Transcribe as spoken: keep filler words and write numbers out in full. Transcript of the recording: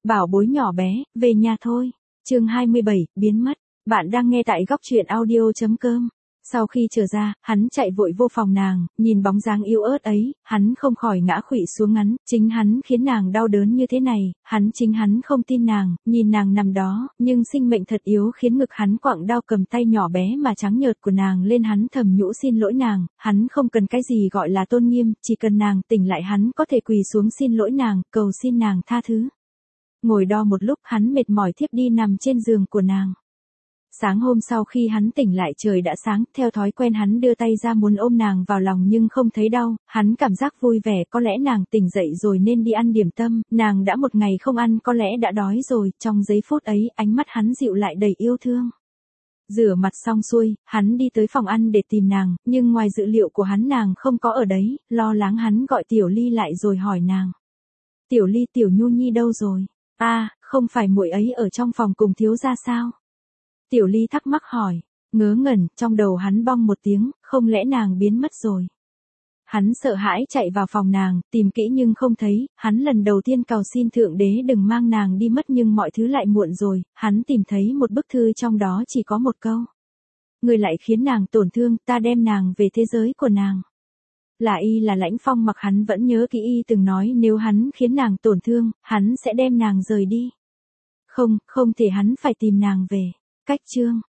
Bảo bối nhỏ bé, về nhà thôi. Chương hai mươi bảy, biến mất. Bạn đang nghe tại góc truyện audio chấm com. Sau khi trở ra, hắn chạy vội vô phòng nàng, nhìn bóng dáng yếu ớt ấy, hắn không khỏi ngã khuỵu xuống ngắn, chính hắn khiến nàng đau đớn như thế này, hắn chính hắn không tin nàng, nhìn nàng nằm đó, nhưng sinh mệnh thật yếu khiến ngực hắn quặng đau, cầm tay nhỏ bé mà trắng nhợt của nàng lên, hắn thầm nhũ xin lỗi nàng, hắn không cần cái gì gọi là tôn nghiêm, chỉ cần nàng tỉnh lại hắn có thể quỳ xuống xin lỗi nàng, cầu xin nàng tha thứ. Ngồi đo một lúc hắn mệt mỏi thiếp đi nằm trên giường của nàng. Sáng hôm sau khi hắn tỉnh lại trời đã sáng, theo thói quen hắn đưa tay ra muốn ôm nàng vào lòng nhưng không thấy đau, hắn cảm giác vui vẻ, có lẽ nàng tỉnh dậy rồi nên đi ăn điểm tâm, nàng đã một ngày không ăn có lẽ đã đói rồi, trong giây phút ấy ánh mắt hắn dịu lại đầy yêu thương. Rửa mặt xong xuôi, hắn đi tới phòng ăn để tìm nàng, nhưng ngoài dự liệu của hắn nàng không có ở đấy, lo lắng hắn gọi Tiểu Ly lại rồi hỏi nàng. Tiểu Ly, Tiểu Nhu Nhi đâu rồi? A, à, không phải muội ấy ở trong phòng cùng thiếu gia sao? Tiểu Ly thắc mắc hỏi, ngớ ngẩn, trong đầu hắn bong một tiếng, không lẽ nàng biến mất rồi. Hắn sợ hãi chạy vào phòng nàng, tìm kỹ nhưng không thấy, hắn lần đầu tiên cầu xin Thượng Đế đừng mang nàng đi mất nhưng mọi thứ lại muộn rồi, hắn tìm thấy một bức thư trong đó chỉ có một câu. Người lại khiến nàng tổn thương, ta đem nàng về thế giới của nàng. Là y là Lãnh Phong mặc hắn vẫn nhớ kỹ y từng nói nếu hắn khiến nàng tổn thương, hắn sẽ đem nàng rời đi. Không, không thể, hắn phải tìm nàng về. Cách chương